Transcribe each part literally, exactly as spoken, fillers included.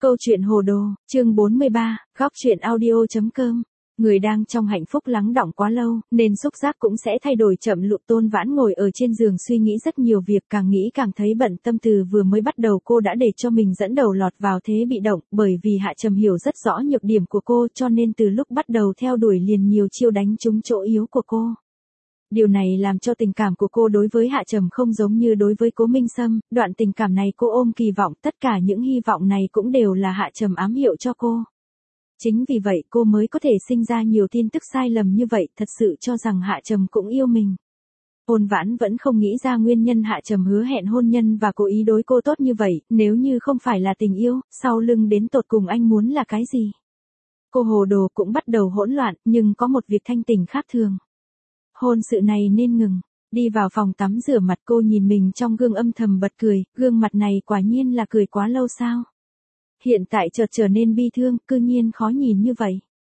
Câu chuyện hồ đồ, chương bốn mươi ba, góc chuyện audio.com. Người đang trong hạnh phúc lắng đọng quá lâu, nên xúc giác cũng sẽ thay đổi chậm lụ. Tôn Vãn ngồi ở trên giường suy nghĩ rất nhiều việc, càng nghĩ càng thấy bận tâm. Từ vừa mới bắt đầu cô đã để cho mình dẫn đầu lọt vào thế bị động, bởi vì Hạ Trầm hiểu rất rõ nhược điểm của cô, cho nên từ lúc bắt đầu theo đuổi liền nhiều chiêu đánh trúng chỗ yếu của cô. Điều này làm cho tình cảm của cô đối với Hạ Trầm không giống như đối với Cố Minh Sâm, đoạn tình cảm này cô ôm kỳ vọng, tất cả những hy vọng này cũng đều là Hạ Trầm ám hiệu cho cô. Chính vì vậy cô mới có thể sinh ra nhiều tin tức sai lầm như vậy, thật sự cho rằng Hạ Trầm cũng yêu mình. Ôn Vãn vẫn không nghĩ ra nguyên nhân Hạ Trầm hứa hẹn hôn nhân và cố ý đối cô tốt như vậy, nếu như không phải là tình yêu, sau lưng đến tột cùng anh muốn là cái gì. Cô hồ đồ cũng bắt đầu hỗn loạn, nhưng có một việc thanh tỉnh khác thường. Hôn sự này nên ngừng. Đi vào phòng tắm rửa mặt, cô nhìn mình trong gương âm thầm bật cười, gương mặt này quả nhiên là cười quá lâu sao. Hiện tại chợt trở nên bi thương, cư nhiên khó nhìn như vậy.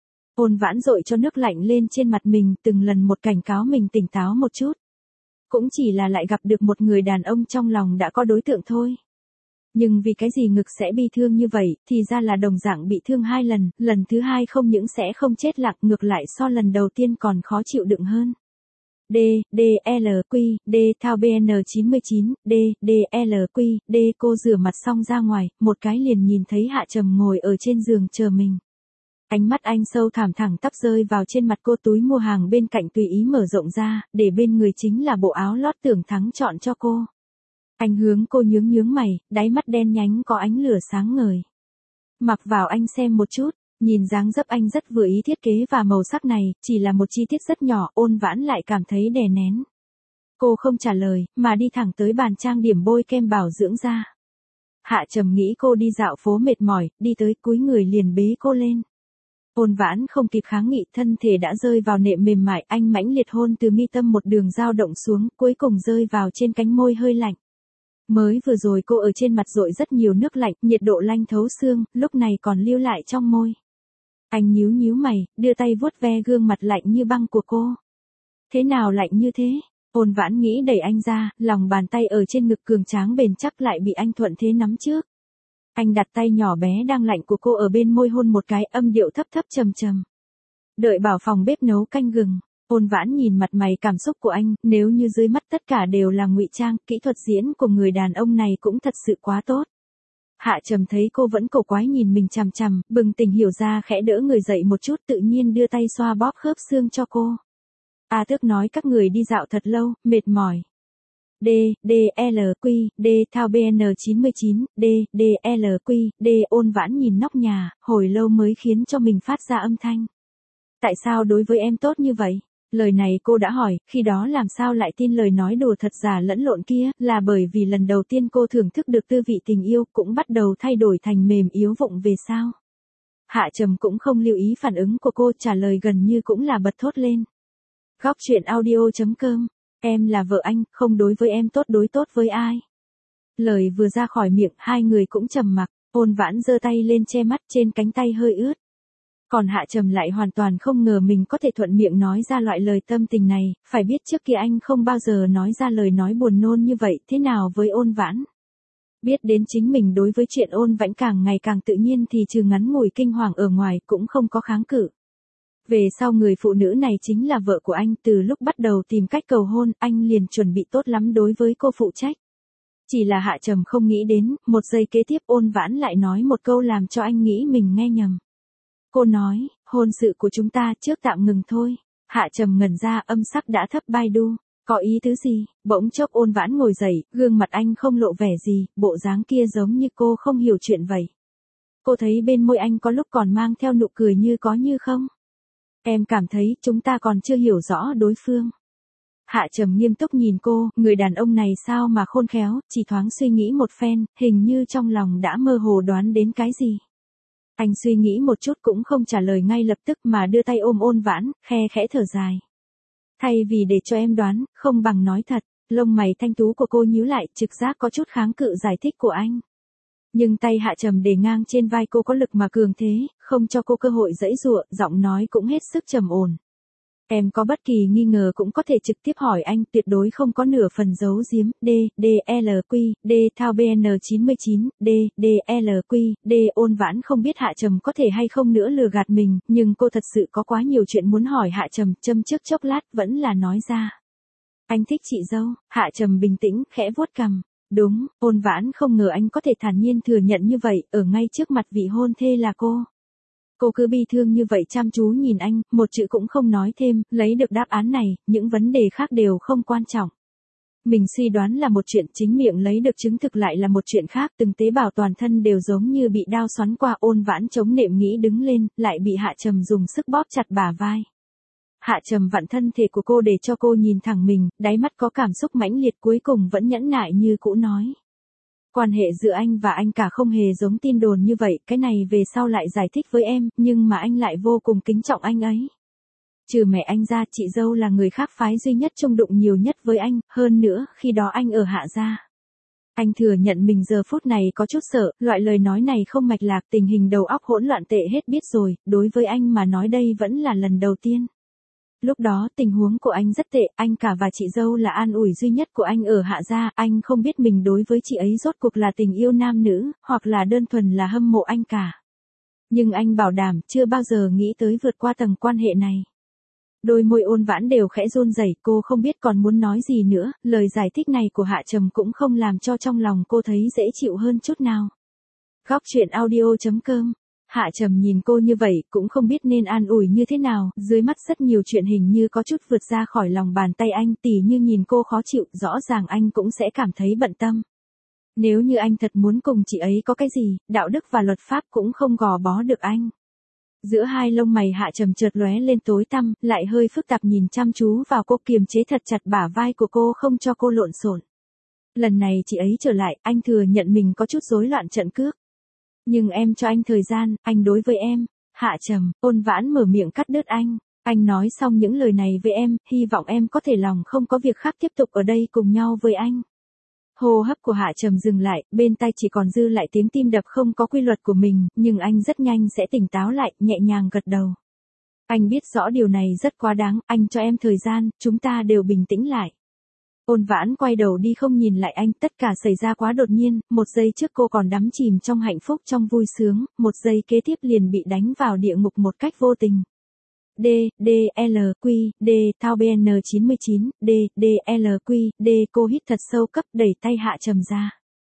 Ôn Vãn dội cho nước lạnh lên trên mặt mình, từng lần một cảnh cáo mình tỉnh táo một chút. Cũng chỉ là lại gặp được một người đàn ông trong lòng đã có đối tượng thôi. Nhưng vì cái gì ngực sẽ bi thương như vậy, thì ra là đồng dạng bị thương hai lần, lần thứ hai không những sẽ không chết lặng, ngược lại so lần đầu tiên còn khó chịu đựng hơn. D, D, L, Q, D, thao B N chín mươi chín, D, D, L, Q, D. Cô rửa mặt xong ra ngoài, một cái liền nhìn thấy Hạ Trầm ngồi ở trên giường chờ mình. Ánh mắt anh sâu thẳm thẳng tắp rơi vào trên mặt cô, túi mua hàng bên cạnh tùy ý mở rộng ra, để bên người chính là bộ áo lót tưởng thắng chọn cho cô. Anh hướng cô nhướng nhướng mày, đáy mắt đen nhánh có ánh lửa sáng ngời. Mặc vào anh xem một chút. Nhìn dáng dấp anh rất vừa ý thiết kế và màu sắc này, chỉ là một chi tiết rất nhỏ, Ôn Vãn lại cảm thấy đè nén. Cô không trả lời, mà đi thẳng tới bàn trang điểm bôi kem bảo dưỡng da. Hạ Trầm nghĩ cô đi dạo phố mệt mỏi, đi tới cúi người liền bế cô lên. Ôn Vãn không kịp kháng nghị, thân thể đã rơi vào nệm mềm mại, anh mãnh liệt hôn từ mi tâm một đường dao động xuống, cuối cùng rơi vào trên cánh môi hơi lạnh. Mới vừa rồi cô ở trên mặt dội rất nhiều nước lạnh, nhiệt độ lanh thấu xương, lúc này còn lưu lại trong môi. Anh nhíu nhíu mày, đưa tay vuốt ve gương mặt lạnh như băng của cô. Thế nào lạnh như thế? Ôn Vãn nghĩ đẩy anh ra, lòng bàn tay ở trên ngực cường tráng bền chắc lại bị anh thuận thế nắm trước. Anh đặt tay nhỏ bé đang lạnh của cô ở bên môi hôn một cái, âm điệu thấp thấp trầm trầm. Đợi bảo phòng bếp nấu canh gừng. Ôn Vãn nhìn mặt mày cảm xúc của anh, nếu như dưới mắt tất cả đều là ngụy trang, kỹ thuật diễn của người đàn ông này cũng thật sự quá tốt. Hạ Trầm thấy cô vẫn cổ quái nhìn mình chằm chằm, bừng tỉnh hiểu ra khẽ đỡ người dậy một chút, tự nhiên đưa tay xoa bóp khớp xương cho cô. A Tước nói các người đi dạo thật lâu, mệt mỏi. D, D, L, Q, D, thao B N chín mươi chín, D, D, L, Q, D. Ôn Vãn nhìn nóc nhà, hồi lâu mới khiến cho mình phát ra âm thanh. Tại sao đối với em tốt như vậy? Lời này cô đã hỏi, khi đó làm sao lại tin lời nói đùa thật giả lẫn lộn kia, là bởi vì lần đầu tiên cô thưởng thức được tư vị tình yêu, cũng bắt đầu thay đổi thành mềm yếu vụng về sao. Hạ Trầm cũng không lưu ý phản ứng của cô, trả lời gần như cũng là bật thốt lên. Góc chuyện audio.com, em là vợ anh, không đối với em tốt đối tốt với ai. Lời vừa ra khỏi miệng, hai người cũng trầm mặc, Ôn Vãn giơ tay lên che mắt, trên cánh tay hơi ướt. Còn Hạ Trầm lại hoàn toàn không ngờ mình có thể thuận miệng nói ra loại lời tâm tình này, phải biết trước kia anh không bao giờ nói ra lời nói buồn nôn như vậy, thế nào với Ôn Vãn. Biết đến chính mình đối với chuyện Ôn Vãn càng ngày càng tự nhiên thì trừ ngắn ngủi kinh hoàng ở ngoài cũng không có kháng cự. Về sau người phụ nữ này chính là vợ của anh, từ lúc bắt đầu tìm cách cầu hôn, anh liền chuẩn bị tốt lắm đối với cô phụ trách. Chỉ là Hạ Trầm không nghĩ đến, một giây kế tiếp Ôn Vãn lại nói một câu làm cho anh nghĩ mình nghe nhầm. Cô nói, hôn sự của chúng ta trước tạm ngừng thôi. Hạ Trầm ngẩn ra, âm sắc đã thấp bai đu. Có ý tứ gì? Bỗng chốc Ôn Vãn ngồi dậy, gương mặt anh không lộ vẻ gì, bộ dáng kia giống như cô không hiểu chuyện vậy. Cô thấy bên môi anh có lúc còn mang theo nụ cười như có như không. Em cảm thấy chúng ta còn chưa hiểu rõ đối phương. Hạ Trầm nghiêm túc nhìn cô, người đàn ông này sao mà khôn khéo, chỉ thoáng suy nghĩ một phen, hình như trong lòng đã mơ hồ đoán đến cái gì. Anh suy nghĩ một chút cũng không trả lời ngay lập tức mà đưa tay ôm Ôn Vãn, khe khẽ thở dài. Thay vì để cho em đoán, không bằng nói thật. Lông mày thanh tú của cô nhíu lại, trực giác có chút kháng cự giải thích của anh. Nhưng tay Hạ Trầm để ngang trên vai cô có lực mà cường thế, không cho cô cơ hội giãy giụa, giọng nói cũng hết sức trầm ổn. Em có bất kỳ nghi ngờ cũng có thể trực tiếp hỏi anh, tuyệt đối không có nửa phần giấu giếm. D, D, L, Q, D, Thao B N chín chín, D, D, L, Q, D. Ôn Vãn không biết Hạ Trầm có thể hay không nữa lừa gạt mình, nhưng cô thật sự có quá nhiều chuyện muốn hỏi Hạ Trầm, châm trước chốc lát, vẫn là nói ra. Anh thích chị dâu. Hạ Trầm bình tĩnh, khẽ vuốt cằm. Đúng, Ôn Vãn không ngờ anh có thể thản nhiên thừa nhận như vậy, ở ngay trước mặt vị hôn thê là cô. Cô cứ bi thương như vậy chăm chú nhìn anh, một chữ cũng không nói thêm, lấy được đáp án này, những vấn đề khác đều không quan trọng. Mình suy đoán là một chuyện, chính miệng lấy được chứng thực lại là một chuyện khác, từng tế bào toàn thân đều giống như bị đao xoắn qua. Ôn Vãn chống nệm nghĩ đứng lên, lại bị Hạ Trầm dùng sức bóp chặt bả vai. Hạ Trầm vặn thân thể của cô để cho cô nhìn thẳng mình, đáy mắt có cảm xúc mãnh liệt, cuối cùng vẫn nhẫn nại như cũ nói. Quan hệ giữa anh và anh cả không hề giống tin đồn như vậy, cái này về sau lại giải thích với em, nhưng mà anh lại vô cùng kính trọng anh ấy. Trừ mẹ anh ra, chị dâu là người khác phái duy nhất chung đụng nhiều nhất với anh, hơn nữa, khi đó anh ở Hạ gia. Anh thừa nhận mình giờ phút này có chút sợ, loại lời nói này không mạch lạc, tình hình đầu óc hỗn loạn tệ hết biết rồi, đối với anh mà nói đây vẫn là lần đầu tiên. Lúc đó tình huống của anh rất tệ, anh cả và chị dâu là an ủi duy nhất của anh ở Hạ gia, anh không biết mình đối với chị ấy rốt cuộc là tình yêu nam nữ, hoặc là đơn thuần là hâm mộ anh cả. Nhưng anh bảo đảm chưa bao giờ nghĩ tới vượt qua tầng quan hệ này. Đôi môi Ôn Vãn đều khẽ run rẩy, cô không biết còn muốn nói gì nữa, lời giải thích này của Hạ Trầm cũng không làm cho trong lòng cô thấy dễ chịu hơn chút nào. Góc truyện audio chấm com. Hạ Trầm nhìn cô như vậy, cũng không biết nên an ủi như thế nào, dưới mắt rất nhiều chuyện hình như có chút vượt ra khỏi lòng bàn tay anh, tỉ như nhìn cô khó chịu, rõ ràng anh cũng sẽ cảm thấy bận tâm. Nếu như anh thật muốn cùng chị ấy có cái gì, đạo đức và luật pháp cũng không gò bó được anh. Giữa hai lông mày Hạ Trầm chợt lóe lên tối tăm, lại hơi phức tạp nhìn chăm chú vào cô, kiềm chế thật chặt bả vai của cô không cho cô lộn xộn. Lần này chị ấy trở lại, anh thừa nhận mình có chút rối loạn trận cước. Nhưng em cho anh thời gian, anh đối với em. Hạ Trầm, Ôn Vãn mở miệng cắt đứt anh. Anh nói xong những lời này với em, hy vọng em có thể lòng không có việc khác tiếp tục ở đây cùng nhau với anh. Hô hấp của Hạ Trầm dừng lại, bên tai chỉ còn dư lại tiếng tim đập không có quy luật của mình, nhưng anh rất nhanh sẽ tỉnh táo lại, nhẹ nhàng gật đầu. Anh biết rõ điều này rất quá đáng, anh cho em thời gian, chúng ta đều bình tĩnh lại. Ôn Vãn quay đầu đi không nhìn lại anh, tất cả xảy ra quá đột nhiên, một giây trước cô còn đắm chìm trong hạnh phúc trong vui sướng, một giây kế tiếp liền bị đánh vào địa ngục một cách vô tình. D, D, L, Q, D, Thao B N chín chín, D, D, L, Q, D. Cô hít thật sâu cấp đẩy tay Hạ Trầm ra.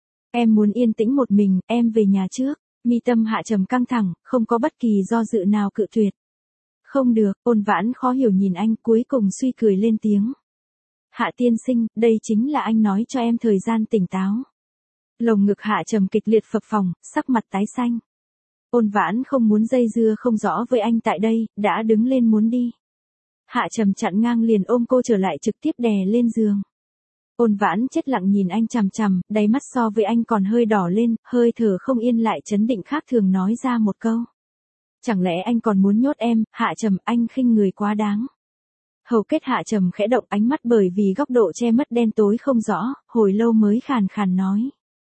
Em muốn yên tĩnh một mình, em về nhà trước. Mi tâm Hạ Trầm căng thẳng, không có bất kỳ do dự nào cự tuyệt. Không được, Ôn Vãn khó hiểu nhìn anh, cuối cùng suy cười lên tiếng. Hạ tiên sinh, đây chính là anh nói cho em thời gian tỉnh táo. Lồng ngực Hạ Trầm kịch liệt phập phồng, sắc mặt tái xanh. Ôn Vãn không muốn dây dưa không rõ với anh tại đây, đã đứng lên muốn đi. Hạ Trầm chặn ngang liền ôm cô trở lại trực tiếp đè lên giường. Ôn Vãn chết lặng nhìn anh chằm chằm, đáy mắt so với anh còn hơi đỏ lên, hơi thở không yên lại chấn định khác thường nói ra một câu. Chẳng lẽ anh còn muốn nhốt em? Hạ Trầm, anh khinh người quá đáng. Hầu kết Hạ Trầm khẽ động, ánh mắt bởi vì góc độ che mất đen tối không rõ, hồi lâu mới khàn khàn nói.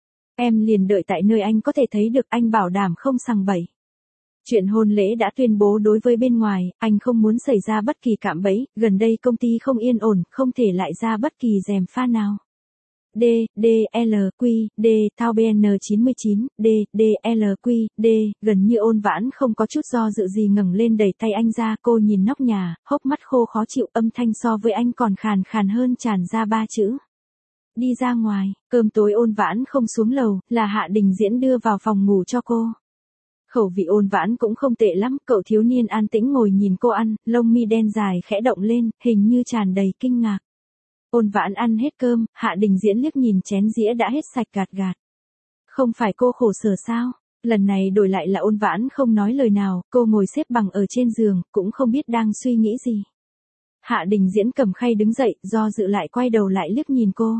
Em liền đợi tại nơi anh có thể thấy được, anh bảo đảm không sằng bậy. Chuyện hôn lễ đã tuyên bố đối với bên ngoài, anh không muốn xảy ra bất kỳ cạm bẫy, gần đây công ty không yên ổn, không thể lại ra bất kỳ gièm pha nào. D, D, L, Q, D, Thao B N chín chín, D, D, L, Q, D. Gần như Ôn Vãn không có chút do dự gì ngẩng lên đẩy tay anh ra, cô nhìn nóc nhà, hốc mắt khô khó chịu, âm thanh so với anh còn khàn khàn hơn tràn ra ba chữ. Đi ra ngoài, cơm tối Ôn Vãn không xuống lầu, là Hạ Đình Diễn đưa vào phòng ngủ cho cô. Khẩu vị Ôn Vãn cũng không tệ lắm, cậu thiếu niên an tĩnh ngồi nhìn cô ăn, lông mi đen dài khẽ động lên, hình như tràn đầy kinh ngạc. Ôn Vãn ăn hết cơm, Hạ Đình Diễn liếc nhìn chén dĩa đã hết sạch gạt gạt. Không phải cô khổ sở sao? Lần này đổi lại là Ôn Vãn không nói lời nào, cô ngồi xếp bằng ở trên giường, cũng không biết đang suy nghĩ gì. Hạ Đình Diễn cầm khay đứng dậy, do dự lại quay đầu lại liếc nhìn cô.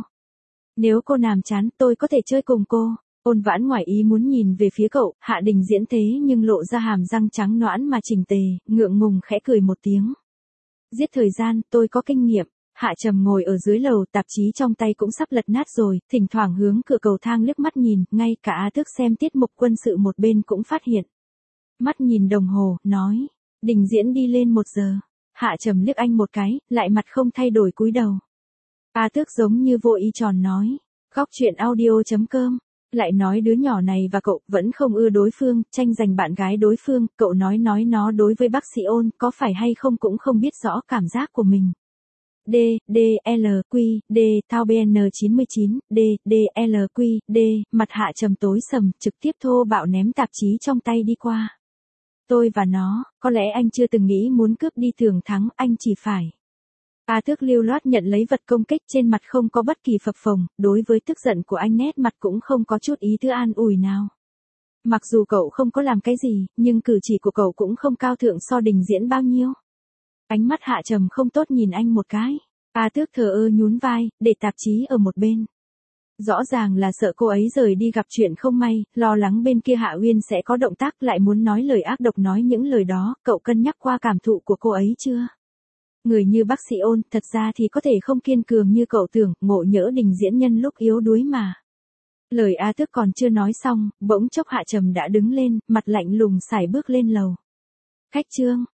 Nếu cô nhàm chán, tôi có thể chơi cùng cô. Ôn Vãn ngoài ý muốn nhìn về phía cậu, Hạ Đình Diễn thế nhưng lộ ra hàm răng trắng nõn mà chỉnh tề, ngượng ngùng khẽ cười một tiếng. Giết thời gian, tôi có kinh nghiệm. Hạ Trầm ngồi ở dưới lầu, tạp chí trong tay cũng sắp lật nát rồi, thỉnh thoảng hướng cửa cầu thang liếc mắt nhìn, ngay cả A Tước xem tiết mục quân sự một bên cũng phát hiện. Mắt nhìn đồng hồ, nói, Đình Diễn đi lên một giờ. Hạ Trầm liếc anh một cái, lại mặt không thay đổi cúi đầu. A Tước giống như vô ý tròn nói. Góc chuyện audio chấm com. Lại nói đứa nhỏ này và cậu vẫn không ưa đối phương, tranh giành bạn gái đối phương, cậu nói nói nó đối với bác sĩ Ôn, có phải hay không cũng không biết rõ cảm giác của mình. D, D, L, Q, D, Thao B N chín mươi chín, D, D, L, Q, D, mặt Hạ Trầm tối sầm, trực tiếp thô bạo ném tạp chí trong tay đi qua. Tôi và nó, có lẽ anh chưa từng nghĩ muốn cướp đi thường thắng, anh chỉ phải. A Tước lưu loát nhận lấy vật công kích, trên mặt không có bất kỳ phập phồng, đối với tức giận của anh nét mặt cũng không có chút ý tứ an ủi nào. Mặc dù cậu không có làm cái gì, nhưng cử chỉ của cậu cũng không cao thượng so Đình Diễn bao nhiêu. Ánh mắt Hạ Trầm không tốt nhìn anh một cái. A Tước thờ ơ nhún vai, để tạp chí ở một bên. Rõ ràng là sợ cô ấy rời đi gặp chuyện không may, lo lắng bên kia Hạ Uyên sẽ có động tác, lại muốn nói lời ác độc. Nói những lời đó, cậu cân nhắc qua cảm thụ của cô ấy chưa? Người như bác sĩ Ôn, thật ra thì có thể không kiên cường như cậu tưởng, ngộ nhỡ Đình Diễn nhân lúc yếu đuối mà. Lời A Tước còn chưa nói xong, bỗng chốc Hạ Trầm đã đứng lên, mặt lạnh lùng sải bước lên lầu. Khách Trương,